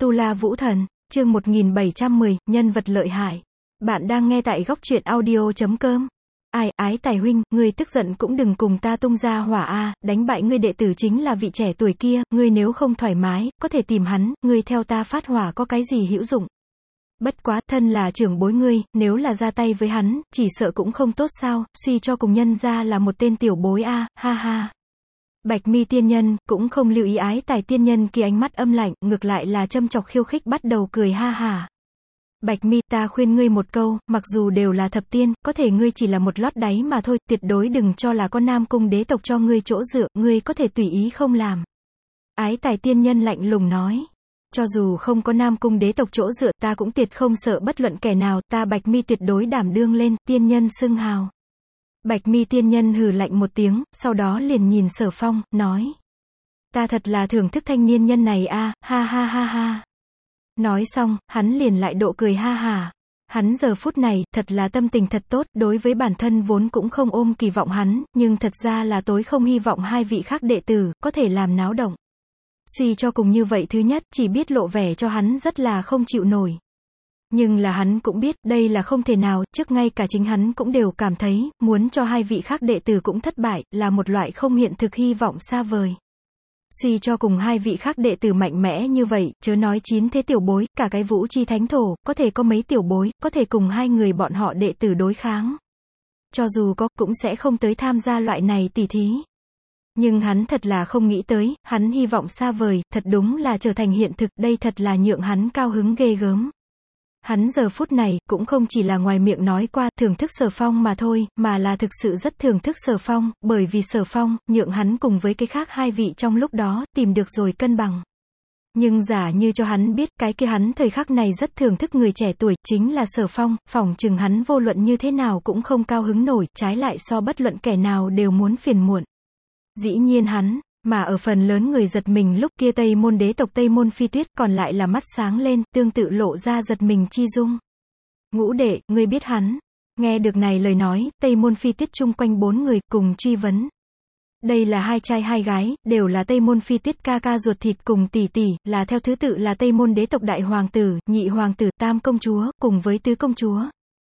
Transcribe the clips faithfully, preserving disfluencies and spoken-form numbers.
Tu La Vũ Thần, chương một nghìn bảy trăm mười, nhân vật lợi hại. Bạn đang nghe tại góc truyện audio chấm com. Ai, Ái Tài huynh, ngươi tức giận cũng đừng cùng ta tung ra hỏa a, đánh bại ngươi đệ tử chính là vị trẻ tuổi kia, ngươi nếu không thoải mái, có thể tìm hắn, ngươi theo ta phát hỏa có cái gì hữu dụng. Bất quá, thân là trưởng bối ngươi, nếu là ra tay với hắn, chỉ sợ cũng không tốt sao, suy cho cùng nhân ra là một tên tiểu bối a, ha ha. Bạch Mi tiên nhân, cũng không lưu ý Ái Tài tiên nhân kia ánh mắt âm lạnh, ngược lại là châm chọc khiêu khích bắt đầu cười ha hả. Bạch Mi, ta khuyên ngươi một câu, mặc dù đều là thập tiên, có thể ngươi chỉ là một lót đáy mà thôi, tuyệt đối đừng cho là con Nam Cung đế tộc cho ngươi chỗ dựa, ngươi có thể tùy ý không làm. Ái Tài tiên nhân lạnh lùng nói. Cho dù không có Nam Cung đế tộc chỗ dựa, ta cũng tuyệt không sợ bất luận kẻ nào, ta Bạch Mi tuyệt đối đảm đương lên, tiên nhân xưng hào. Bạch Mi tiên nhân hừ lạnh một tiếng, sau đó liền nhìn Sở Phong, nói. Ta thật là thưởng thức thanh niên nhân này a, ha ha ha ha. Nói xong, hắn liền lại độ cười ha hả. Hắn giờ phút này, thật là tâm tình thật tốt, đối với bản thân vốn cũng không ôm kỳ vọng hắn, nhưng thật ra là tối không hy vọng hai vị khác đệ tử, có thể làm náo động. Suy cho cùng như vậy thứ nhất, chỉ biết lộ vẻ cho hắn rất là không chịu nổi. Nhưng là hắn cũng biết, đây là không thể nào, trước ngay cả chính hắn cũng đều cảm thấy, muốn cho hai vị khác đệ tử cũng thất bại, là một loại không hiện thực hy vọng xa vời. Suy cho cùng hai vị khác đệ tử mạnh mẽ như vậy, chớ nói chín thế tiểu bối, cả cái Vũ Chi Thánh Thổ, có thể có mấy tiểu bối, có thể cùng hai người bọn họ đệ tử đối kháng. Cho dù có, cũng sẽ không tới tham gia loại này tỉ thí. Nhưng hắn thật là không nghĩ tới, hắn hy vọng xa vời, thật đúng là trở thành hiện thực, đây thật là nhượng hắn cao hứng ghê gớm. Hắn giờ phút này, cũng không chỉ là ngoài miệng nói qua, thưởng thức Sở Phong mà thôi, mà là thực sự rất thưởng thức Sở Phong, bởi vì Sở Phong, nhượng hắn cùng với cái khác hai vị trong lúc đó, tìm được rồi cân bằng. Nhưng giả như cho hắn biết, cái kia hắn thời khắc này rất thưởng thức người trẻ tuổi, chính là Sở Phong, phỏng chừng hắn vô luận như thế nào cũng không cao hứng nổi, trái lại so bất luận kẻ nào đều muốn phiền muộn. Dĩ nhiên hắn, mà ở phần lớn người giật mình lúc kia Tây Môn đế tộc Tây Môn Phi Tuyết còn lại là mắt sáng lên, tương tự lộ ra giật mình chi dung. Ngũ đệ, ngươi biết hắn. Nghe được này lời nói, Tây Môn Phi Tuyết chung quanh bốn người cùng truy vấn. Đây là hai trai hai gái, đều là Tây Môn Phi Tuyết ca ca ruột thịt cùng tỷ tỷ, là theo thứ tự là Tây Môn đế tộc đại hoàng tử, nhị hoàng tử, tam công chúa, cùng với tứ công chúa.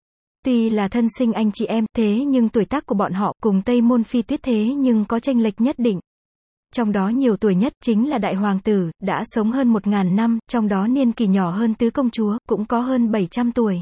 Tuy là thân sinh anh chị em, thế nhưng tuổi tác của bọn họ cùng Tây Môn Phi Tuyết thế nhưng có chênh lệch nhất định. Trong đó nhiều tuổi nhất chính là đại hoàng tử, đã sống hơn một ngàn năm, trong đó niên kỳ nhỏ hơn tứ công chúa, cũng có hơn bảy trăm tuổi.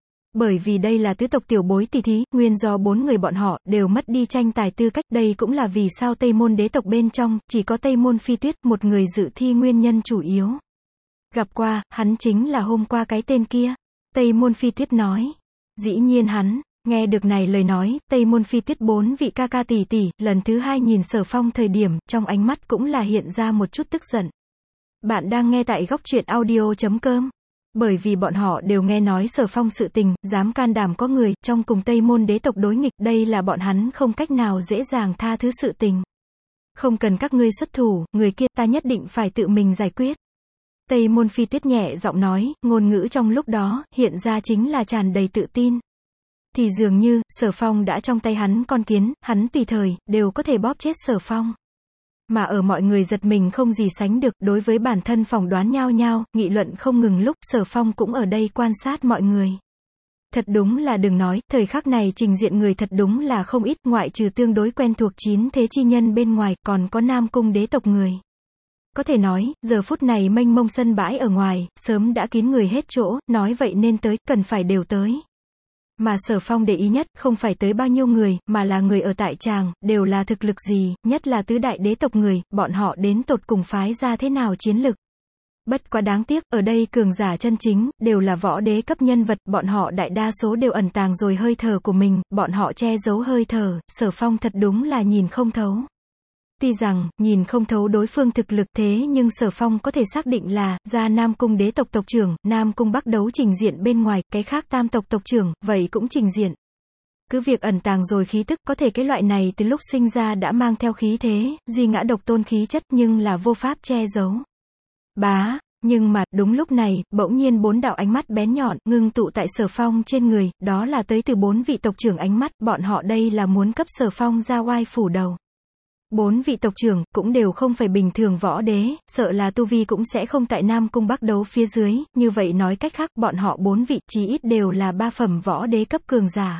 Bởi vì đây là tứ tộc tiểu bối tỷ thí, nguyên do bốn người bọn họ đều mất đi tranh tài tư cách, đây cũng là vì sao Tây Môn đế tộc bên trong, chỉ có Tây Môn Phi Tuyết, một người dự thi nguyên nhân chủ yếu. Gặp qua, hắn chính là hôm qua cái tên kia. Tây Môn Phi Tuyết nói. Dĩ nhiên hắn. Nghe được này lời nói, Tây Môn Phi Tuyết bốn vị ca ca tỷ tỷ, lần thứ hai nhìn Sở Phong thời điểm, trong ánh mắt cũng là hiện ra một chút tức giận. Bạn đang nghe tại góc truyện audio chấm com. Bởi vì bọn họ đều nghe nói Sở Phong sự tình, dám can đảm có người, trong cùng Tây Môn đế tộc đối nghịch, đây là bọn hắn không cách nào dễ dàng tha thứ sự tình. Không cần các ngươi xuất thủ, người kia ta nhất định phải tự mình giải quyết. Tây Môn Phi Tuyết nhẹ giọng nói, ngôn ngữ trong lúc đó, hiện ra chính là tràn đầy tự tin. Thì dường như, Sở Phong đã trong tay hắn con kiến, hắn tùy thời, đều có thể bóp chết Sở Phong. Mà ở mọi người giật mình không gì sánh được, đối với bản thân phỏng đoán nhao nhao, nghị luận không ngừng lúc, Sở Phong cũng ở đây quan sát mọi người. Thật đúng là đừng nói, thời khắc này trình diện người thật đúng là không ít, ngoại trừ tương đối quen thuộc chín thế chi nhân bên ngoài, còn có Nam Cung đế tộc người. Có thể nói, giờ phút này mênh mông sân bãi ở ngoài, sớm đã kín người hết chỗ, nói vậy nên tới, cần phải đều tới. Mà Sở Phong để ý nhất, không phải tới bao nhiêu người, mà là người ở tại tràng, đều là thực lực gì, nhất là tứ đại đế tộc người, bọn họ đến tột cùng phái ra thế nào chiến lực. Bất quá đáng tiếc, ở đây cường giả chân chính, đều là võ đế cấp nhân vật, bọn họ đại đa số đều ẩn tàng rồi hơi thở của mình, bọn họ che giấu hơi thở, Sở Phong thật đúng là nhìn không thấu. Tuy rằng, nhìn không thấu đối phương thực lực thế nhưng Sở Phong có thể xác định là, ra Nam Cung đế tộc tộc trưởng, Nam Cung Bắc đấu trình diện bên ngoài, cái khác tam tộc tộc trưởng, vậy cũng trình diện. Cứ việc ẩn tàng rồi khí tức, có thể cái loại này từ lúc sinh ra đã mang theo khí thế, duy ngã độc tôn khí chất nhưng là vô pháp che giấu. Bá, nhưng mà, đúng lúc này, bỗng nhiên bốn đạo ánh mắt bén nhọn, ngưng tụ tại Sở Phong trên người, đó là tới từ bốn vị tộc trưởng ánh mắt, bọn họ đây là muốn cấp Sở Phong ra oai phủ đầu. Bốn vị tộc trưởng, cũng đều không phải bình thường võ đế, sợ là tu vi cũng sẽ không tại Nam Cung Bắc Đấu phía dưới, như vậy nói cách khác, bọn họ bốn vị, chí ít đều là ba phẩm võ đế cấp cường giả.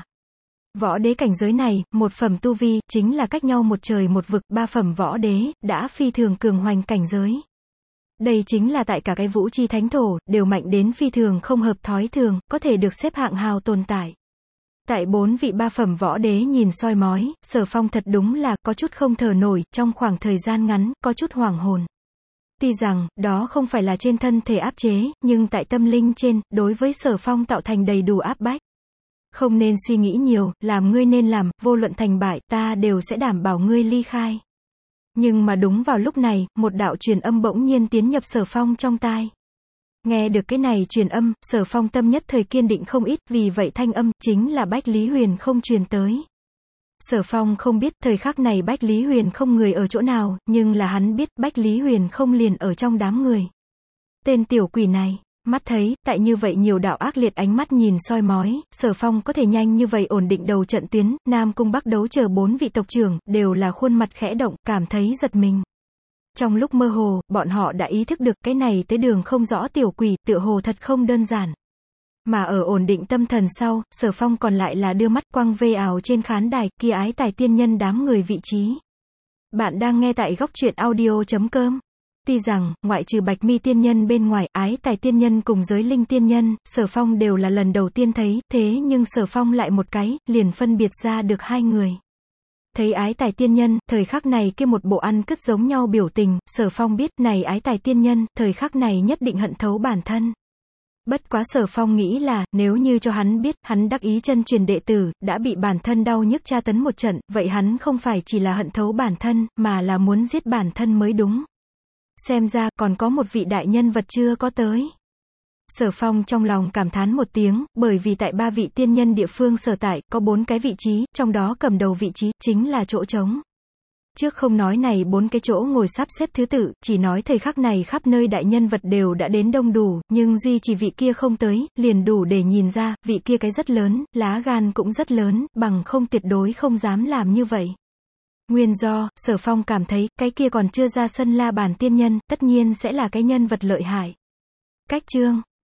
Võ đế cảnh giới này, một phẩm tu vi, chính là cách nhau một trời một vực, ba phẩm võ đế, đã phi thường cường hoành cảnh giới. Đây chính là tại cả cái vũ chi thánh thổ, đều mạnh đến phi thường không hợp thói thường, có thể được xếp hạng hào tồn tại. Tại bốn vị ba phẩm võ đế nhìn soi mói, Sở Phong thật đúng là có chút không thở nổi, trong khoảng thời gian ngắn, có chút hoảng hồn. Tuy rằng, đó không phải là trên thân thể áp chế, nhưng tại tâm linh trên, đối với Sở Phong tạo thành đầy đủ áp bách. Không nên suy nghĩ nhiều, làm ngươi nên làm, vô luận thành bại, ta đều sẽ đảm bảo ngươi ly khai. Nhưng mà đúng vào lúc này, một đạo truyền âm bỗng nhiên tiến nhập Sở Phong trong tai. Nghe được cái này truyền âm, Sở Phong tâm nhất thời kiên định không ít, vì vậy thanh âm, chính là Bách Lý Huyền không truyền tới. Sở Phong không biết, thời khắc này Bách Lý Huyền không người ở chỗ nào, nhưng là hắn biết, Bách Lý Huyền không liền ở trong đám người. Tên tiểu quỷ này, mắt thấy, tại như vậy nhiều đạo ác liệt ánh mắt nhìn soi mói, Sở Phong có thể nhanh như vậy ổn định đầu trận tuyến, Nam Cung Bắc Đấu chờ bốn vị tộc trưởng, đều là khuôn mặt khẽ động, cảm thấy giật mình. Trong lúc mơ hồ, bọn họ đã ý thức được cái này tới đường không rõ tiểu quỷ, tựa hồ thật không đơn giản. Mà ở ổn định tâm thần sau, Sở Phong còn lại là đưa mắt quăng vê ảo trên khán đài, kia ái tài tiên nhân đám người vị trí. Bạn đang nghe tại góc truyện audio chấm com. Tuy rằng, ngoại trừ Bạch Mi tiên nhân bên ngoài, ái tài tiên nhân cùng giới linh tiên nhân, Sở Phong đều là lần đầu tiên thấy, thế nhưng Sở Phong lại một cái, liền phân biệt ra được hai người. Thấy ái tài tiên nhân, thời khắc này kia một bộ ăn cứt giống nhau biểu tình, Sở Phong biết, này ái tài tiên nhân, thời khắc này nhất định hận thấu bản thân. Bất quá Sở Phong nghĩ là, nếu như cho hắn biết, hắn đắc ý chân truyền đệ tử, đã bị bản thân đau nhức tra tấn một trận, vậy hắn không phải chỉ là hận thấu bản thân, mà là muốn giết bản thân mới đúng. Xem ra, còn có một vị đại nhân vật chưa có tới. Sở Phong trong lòng cảm thán một tiếng, bởi vì tại ba vị tiên nhân địa phương sở tại, có bốn cái vị trí, trong đó cầm đầu vị trí, chính là chỗ trống. Trước không nói này bốn cái chỗ ngồi sắp xếp thứ tự, chỉ nói thời khắc này khắp nơi đại nhân vật đều đã đến đông đủ, nhưng duy chỉ vị kia không tới, liền đủ để nhìn ra, vị kia cái rất lớn, lá gan cũng rất lớn, bằng không tuyệt đối không dám làm như vậy. Nguyên do, Sở Phong cảm thấy, cái kia còn chưa ra sân La Bàn tiên nhân, tất nhiên sẽ là cái nhân vật lợi hại. Cách chương